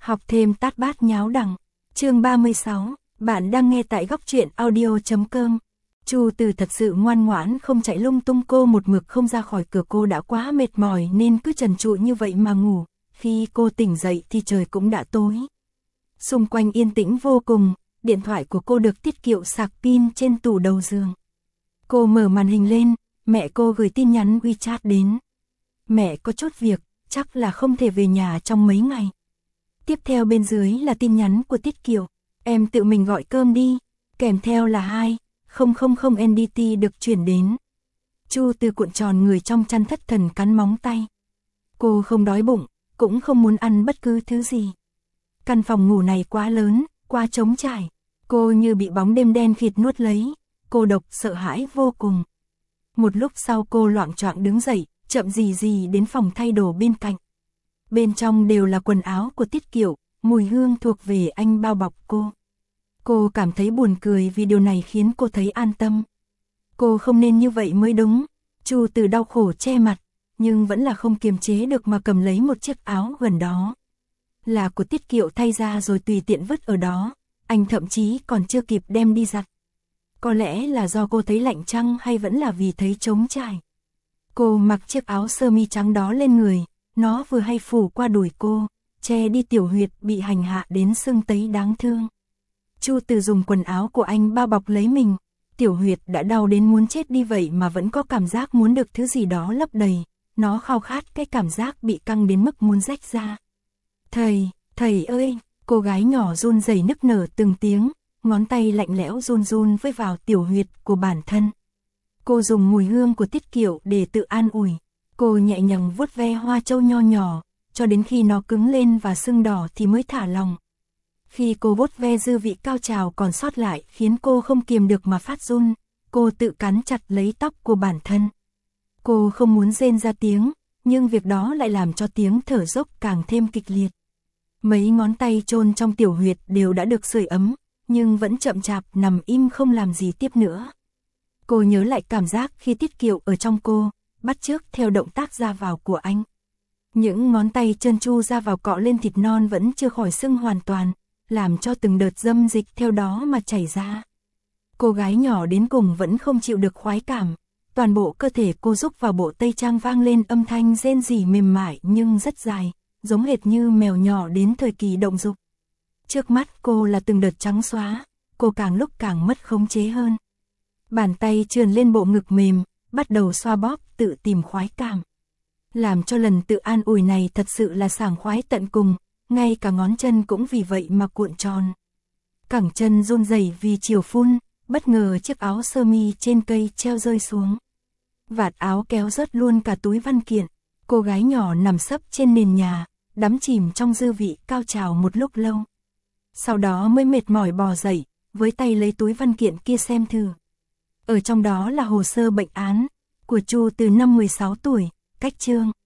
Học thêm tát bát nháo đằng. Chương 36, bạn đang nghe tại góc truyện audio.com. Chu Từ thật sự ngoan ngoãn không chạy lung tung, cô một mực không ra khỏi cửa, cô đã quá mệt mỏi nên cứ trần trụi như vậy mà ngủ. Khi cô tỉnh dậy thì trời cũng đã tối. Xung quanh yên tĩnh vô cùng, điện thoại của cô được Tiết Kiệu sạc pin trên tủ đầu giường. Cô mở màn hình lên, mẹ cô gửi tin nhắn WeChat đến. Mẹ có chút việc, chắc là không thể về nhà trong mấy ngày. Tiếp theo bên dưới là tin nhắn của Tiết Kiệu, em tự mình gọi cơm đi, kèm theo là 2000 NDT được chuyển đến. Chu Từ cuộn tròn người trong chăn thất thần cắn móng tay. Cô không đói bụng, cũng không muốn ăn bất cứ thứ gì. Căn phòng ngủ này quá lớn, quá trống trải. Cô như bị bóng đêm đen khịt nuốt lấy, cô độc sợ hãi vô cùng. Một lúc sau cô loạng choạng đứng dậy, chậm gì đến phòng thay đồ bên cạnh. Bên trong đều là quần áo của Tiết Kiệu, mùi hương thuộc về anh bao bọc cô. Cô cảm thấy buồn cười vì điều này khiến cô thấy an tâm. Cô không nên như vậy mới đúng. Chu Từ đau khổ che mặt, nhưng vẫn là không kiềm chế được mà cầm lấy một chiếc áo gần đó. Là của Tiết Kiệu thay ra rồi tùy tiện vứt ở đó, anh thậm chí còn chưa kịp đem đi giặt. Có lẽ là do cô thấy lạnh chăng hay vẫn là vì thấy trống trải. Cô mặc chiếc áo sơ mi trắng đó lên người, nó vừa hay phủ qua đùi cô, che đi tiểu huyệt bị hành hạ đến sưng tấy đáng thương. Chu Từ dùng quần áo của anh bao bọc lấy mình, tiểu huyệt đã đau đến muốn chết đi vậy mà vẫn có cảm giác muốn được thứ gì đó lấp đầy, nó khao khát cái cảm giác bị căng đến mức muốn rách ra. Thầy ơi, cô gái nhỏ run rẩy nức nở từng tiếng, ngón tay lạnh lẽo run run với vào tiểu huyệt của bản thân. Cô dùng mùi hương của Tiết Kiệu để tự an ủi. Cô nhẹ nhàng vuốt ve hoa châu nho nhỏ, cho đến khi nó cứng lên và sưng đỏ thì mới thả lòng. Khi cô vuốt ve dư vị cao trào còn sót lại khiến cô không kiềm được mà phát run, cô tự cắn chặt lấy tóc của bản thân. Cô không muốn rên ra tiếng, nhưng việc đó lại làm cho tiếng thở dốc càng thêm kịch liệt. Mấy ngón tay chôn trong tiểu huyệt đều đã được sưởi ấm, nhưng vẫn chậm chạp nằm im không làm gì tiếp nữa. Cô nhớ lại cảm giác khi Tiết Kiệu ở trong cô, bắt chước theo động tác ra vào của anh. Những ngón tay trơn tru ra vào cọ lên thịt non vẫn chưa khỏi sưng hoàn toàn, làm cho từng đợt dâm dịch theo đó mà chảy ra. Cô gái nhỏ đến cùng vẫn không chịu được khoái cảm, toàn bộ cơ thể cô rúc vào bộ tây trang vang lên âm thanh rên rỉ mềm mại nhưng rất dài, giống hệt như mèo nhỏ đến thời kỳ động dục. Trước mắt cô là từng đợt trắng xóa, cô càng lúc càng mất khống chế hơn. Bàn tay trườn lên bộ ngực mềm, bắt đầu xoa bóp tự tìm khoái cảm. Làm cho lần tự an ủi này thật sự là sảng khoái tận cùng, ngay cả ngón chân cũng vì vậy mà cuộn tròn. Cẳng chân run rẩy vì chiều phun, bất ngờ chiếc áo sơ mi trên cây treo rơi xuống. Vạt áo kéo rớt luôn cả túi văn kiện, cô gái nhỏ nằm sấp trên nền nhà, đắm chìm trong dư vị cao trào một lúc lâu. Sau đó mới mệt mỏi bò dậy, với tay lấy túi văn kiện kia xem thử. Ở trong đó là hồ sơ bệnh án của Chu Từ năm 16 tuổi, cách chương.